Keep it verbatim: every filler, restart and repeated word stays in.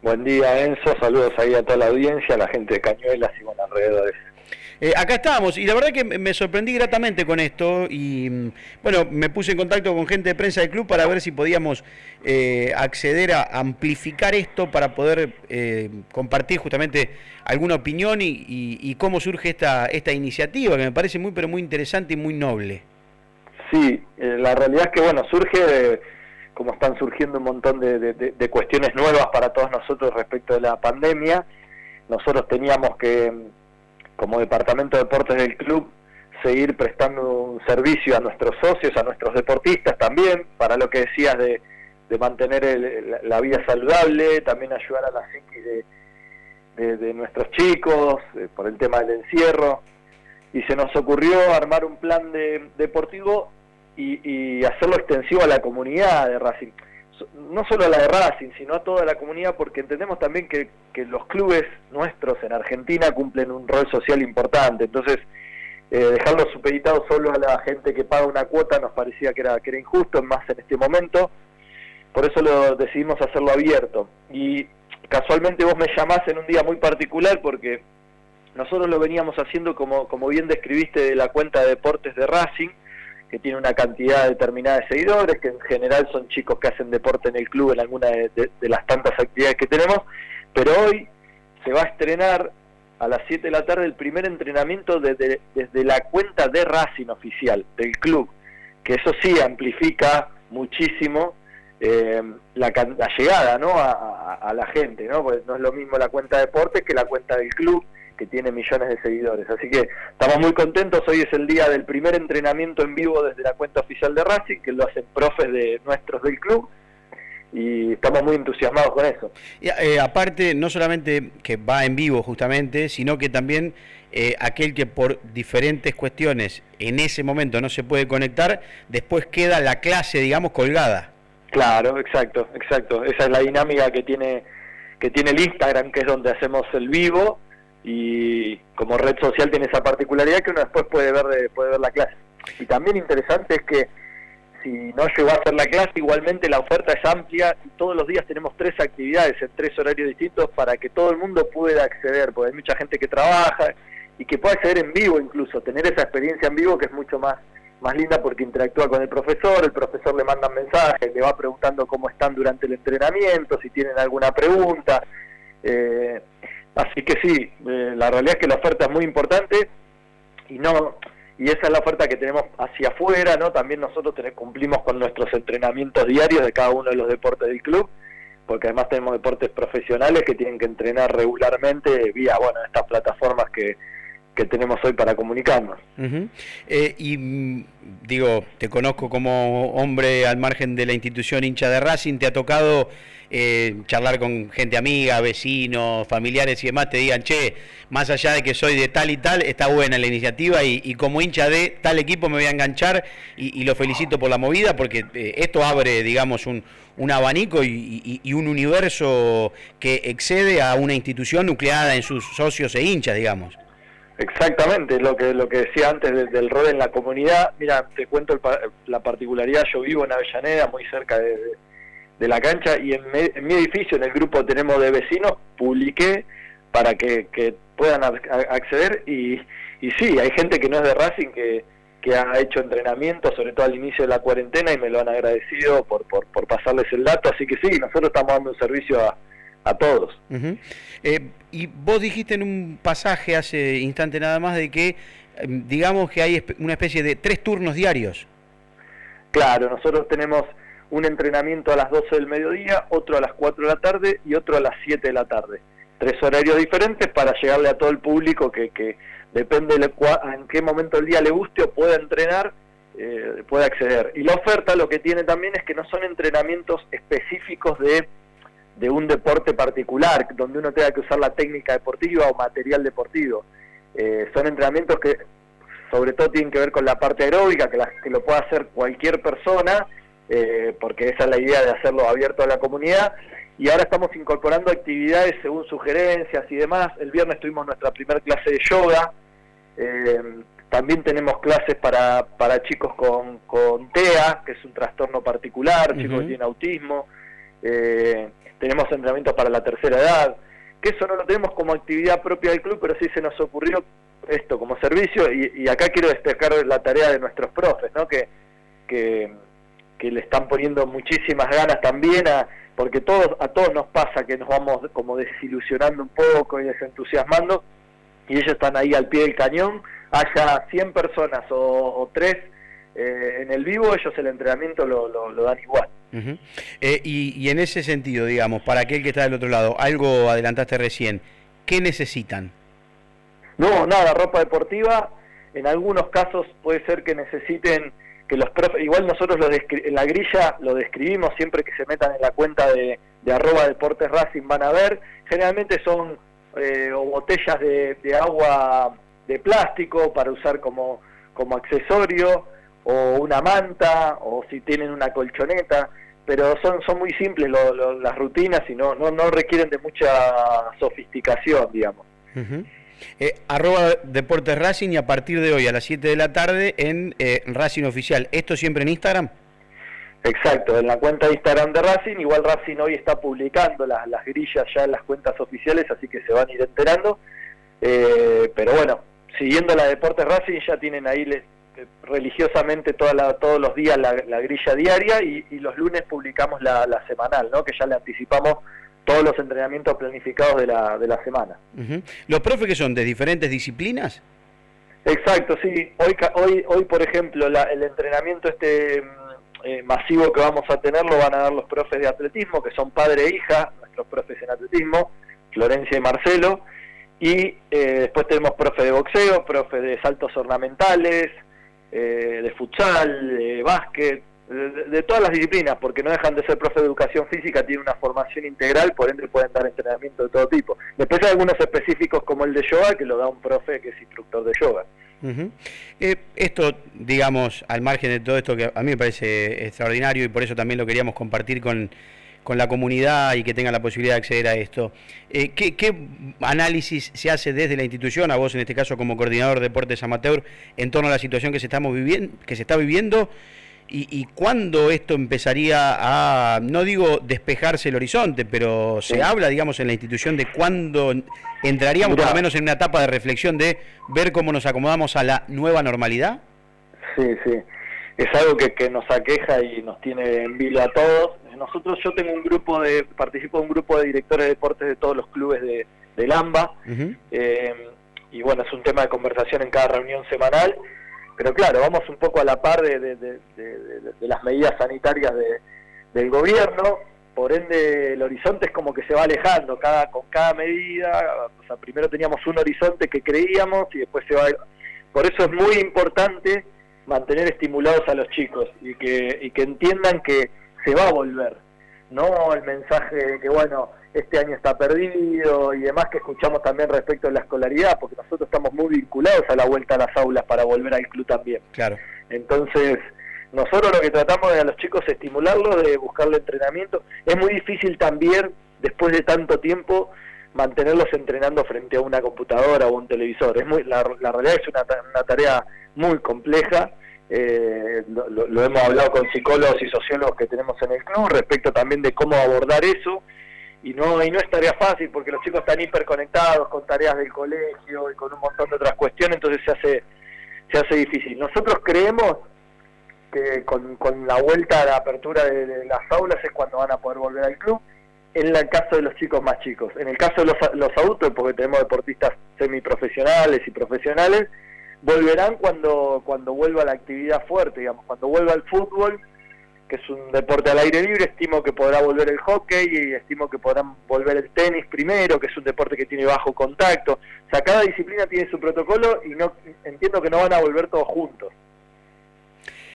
Buen día, Enzo. Saludos ahí a toda la audiencia, a la gente de Cañuelas y bueno, alrededores. Eh, acá estamos, y la verdad que me sorprendí gratamente con esto, y bueno, me puse en contacto con gente de prensa del club para ver si podíamos eh, acceder a amplificar esto para poder eh, compartir justamente alguna opinión y, y, y cómo surge esta, esta iniciativa, que me parece muy pero muy interesante y muy noble. Sí, eh, la realidad es que bueno, surge de, como están surgiendo un montón de, de, de cuestiones nuevas para todos nosotros respecto de la pandemia. Nosotros teníamos que, como departamento de deportes del club, seguir prestando un servicio a nuestros socios, a nuestros deportistas también, para lo que decías de, de mantener el, la vida saludable, también ayudar a la psiquis de, de, de nuestros chicos, eh, por el tema del encierro, y se nos ocurrió armar un plan de, deportivo y, y hacerlo extensivo a la comunidad de Racing. No solo a la de Racing, sino a toda la comunidad, porque entendemos también que, que los clubes nuestros en Argentina cumplen un rol social importante. Entonces, eh, dejarlos supeditados solo a la gente que paga una cuota nos parecía que era, que era injusto, más en este momento. Por eso lo decidimos hacerlo abierto. Y casualmente vos me llamás en un día muy particular, porque nosotros lo veníamos haciendo, como, como bien describiste, de la cuenta de deportes de Racing, que tiene una cantidad determinada de seguidores, que en general son chicos que hacen deporte en el club en alguna de, de, de las tantas actividades que tenemos, pero hoy se va a estrenar a las siete de la tarde el primer entrenamiento desde, desde la cuenta de Racing oficial, del club, que eso sí amplifica muchísimo eh, la, la llegada, ¿no? a, a, a la gente, ¿no? Porque no es lo mismo la cuenta de deportes que la cuenta del club, que tiene millones de seguidores. Así que estamos muy contentos. Hoy es el día del primer entrenamiento en vivo desde la cuenta oficial de Racing, que lo hacen profes de nuestros del club, y estamos muy entusiasmados con eso. Y, eh, aparte, no solamente que va en vivo justamente, sino que también eh, aquel que por diferentes cuestiones en ese momento no se puede conectar, después queda la clase, digamos, colgada. Claro, exacto, exacto. Esa es la dinámica que tiene, que tiene el Instagram, que es donde hacemos el vivo, y como red social tiene esa particularidad que uno después puede ver puede ver la clase. Y también interesante es que si no llegó a hacer la clase, igualmente la oferta es amplia y todos los días tenemos tres actividades en tres horarios distintos para que todo el mundo pueda acceder, porque hay mucha gente que trabaja y que puede acceder en vivo, incluso tener esa experiencia en vivo, que es mucho más más linda porque interactúa con el profesor, el profesor le manda mensajes, le va preguntando cómo están durante el entrenamiento, si tienen alguna pregunta. eh, Así que sí, eh, la realidad es que la oferta es muy importante y no y esa es la oferta que tenemos hacia afuera, ¿no? También nosotros tenemos, cumplimos con nuestros entrenamientos diarios de cada uno de los deportes del club, porque además tenemos deportes profesionales que tienen que entrenar regularmente vía, bueno, estas plataformas que, que tenemos hoy para comunicarnos. Uh-huh. eh, y digo, te conozco como hombre al margen de la institución, hincha de Racing, te ha tocado eh, charlar con gente amiga, vecinos, familiares y demás, te digan, che, más allá de que soy de tal y tal, está buena la iniciativa y, y como hincha de tal equipo me voy a enganchar y, y lo felicito por la movida, porque eh, esto abre, digamos, un, un abanico y, y, y un universo que excede a una institución nucleada en sus socios e hinchas, digamos. Exactamente, lo que lo que decía antes de, del rol en la comunidad. Mira, te cuento el, la particularidad. Yo vivo en Avellaneda, muy cerca de, de, de la cancha, y en, me, en mi edificio, en el grupo tenemos de vecinos, publiqué para que, que puedan a, a acceder, y, y sí, hay gente que no es de Racing que, que ha hecho entrenamiento, sobre todo al inicio de la cuarentena, y me lo han agradecido por, por, por pasarles el dato. Así que sí, nosotros estamos dando un servicio a a todos. Uh-huh. eh, y vos dijiste en un pasaje hace instante nada más de que eh, digamos que hay una especie de tres turnos diarios. Claro, nosotros tenemos un entrenamiento a las doce del mediodía, otro a las cuatro de la tarde y otro a las siete de la tarde. Tres horarios diferentes para llegarle a todo el público que, que depende de en qué momento del día le guste o pueda entrenar, eh, puede acceder. Y la oferta lo que tiene también es que no son entrenamientos específicos de de un deporte particular, donde uno tenga que usar la técnica deportiva o material deportivo. Eh, son entrenamientos que sobre todo tienen que ver con la parte aeróbica, que, la, que lo pueda hacer cualquier persona, eh, porque esa es la idea de hacerlo abierto a la comunidad, y ahora estamos incorporando actividades según sugerencias y demás. El viernes tuvimos nuestra primera clase de yoga, eh, también tenemos clases para, para chicos con, con T E A, que es un trastorno particular, uh-huh. chicos que tienen autismo. Eh, tenemos entrenamientos para la tercera edad, que eso no lo tenemos como actividad propia del club, pero sí se nos ocurrió esto como servicio, y, y acá quiero destacar la tarea de nuestros profes, ¿no? que, que, que le están poniendo muchísimas ganas también, a, porque todos, a todos nos pasa que nos vamos como desilusionando un poco y desentusiasmando, y ellos están ahí al pie del cañón, haya cien personas o, o tres eh, en el vivo, ellos el entrenamiento lo, lo, lo dan igual. Uh-huh. eh, y, y en ese sentido, digamos, para aquel que está del otro lado, algo adelantaste recién, ¿qué necesitan? No, nada, ropa deportiva. En algunos casos puede ser que necesiten que los profes, igual nosotros lo en la grilla lo describimos, siempre que se metan en la cuenta de, de arroba Deportes Racing van a ver, generalmente son eh, o botellas de, de agua de plástico para usar como, como accesorio, o una manta, o si tienen una colchoneta, pero son son muy simples lo, lo, las rutinas y no, no, no requieren de mucha sofisticación, digamos. Uh-huh. Eh, arroba Deportes Racing, y a partir de hoy a las siete de la tarde en eh, Racing Oficial. ¿Esto siempre en Instagram? Exacto, en la cuenta de Instagram de Racing. Igual Racing hoy está publicando las, las grillas ya en las cuentas oficiales, así que se van a ir enterando. Eh, pero bueno, siguiendo la Deportes Racing ya tienen ahí le, religiosamente toda la, todos los días la, la grilla diaria, y, y los lunes publicamos la, la semanal, ¿no? Que ya le anticipamos todos los entrenamientos planificados de la, de la semana. Uh-huh. ¿Los profes que son de diferentes disciplinas? Exacto, sí. Hoy, hoy, hoy por ejemplo, la, el entrenamiento este eh, masivo que vamos a tener lo van a dar los profes de atletismo, que son padre e hija, nuestros profes en atletismo, Florencia y Marcelo, y eh, después tenemos profe de boxeo, profe de saltos ornamentales, eh, de futsal, de básquet, De, de todas las disciplinas, porque no dejan de ser profe de educación física, tiene una formación integral, por ende pueden dar entrenamiento de todo tipo. Después hay algunos específicos como el de yoga, que lo da un profe que es instructor de yoga. Uh-huh. eh, esto, digamos, al margen de todo esto que a mí me parece extraordinario, y por eso también lo queríamos compartir con, con la comunidad y que tengan la posibilidad de acceder a esto, eh, ¿qué, ¿qué análisis se hace desde la institución, a vos en este caso como coordinador de deportes amateur, en torno a la situación que se, estamos viviendo, que se está viviendo? ¿Y, y cuándo esto empezaría a, no digo despejarse el horizonte, pero se sí. habla, digamos, en la institución de cuándo entraríamos Mirá. por lo menos en una etapa de reflexión de ver cómo nos acomodamos a la nueva normalidad? Sí, sí. Es algo que, que nos aqueja y nos tiene en vilo a todos. Nosotros, yo tengo un grupo de, participo de un grupo de directores de deportes de todos los clubes de, del AMBA, uh-huh. eh, y bueno, es un tema de conversación en cada reunión semanal. Pero claro, vamos un poco a la par de, de, de, de, de, de las medidas sanitarias de, del gobierno, por ende el horizonte es como que se va alejando cada con cada medida. O sea, primero teníamos un horizonte que creíamos y después se va... Por eso es muy importante mantener estimulados a los chicos y que, y que entiendan que se va a volver, no el mensaje de que bueno, este año está perdido y demás que escuchamos también respecto a la escolaridad, porque nosotros estamos muy vinculados a la vuelta a las aulas para volver al club también. Claro. Entonces, nosotros lo que tratamos de a los chicos estimularlos, de buscarle entrenamiento. Es muy difícil también, después de tanto tiempo, mantenerlos entrenando frente a una computadora o un televisor. Es muy, la, la realidad es una, una tarea muy compleja. Eh, lo, lo, lo hemos hablado con psicólogos y sociólogos que tenemos en el club respecto también de cómo abordar eso. Y no y no es tarea fácil porque los chicos están hiperconectados con tareas del colegio y con un montón de otras cuestiones, entonces se hace se hace difícil. Nosotros creemos que con, con la vuelta a la apertura de, de las aulas es cuando van a poder volver al club, en el caso de los chicos más chicos. En el caso de los, los adultos, porque tenemos deportistas semiprofesionales y profesionales, volverán cuando cuando vuelva la actividad fuerte, digamos, cuando vuelva el fútbol, que es un deporte al aire libre. Estimo que podrá volver el hockey y estimo que podrán volver el tenis primero, que es un deporte que tiene bajo contacto. O sea, cada disciplina tiene su protocolo y no entiendo que no van a volver todos juntos.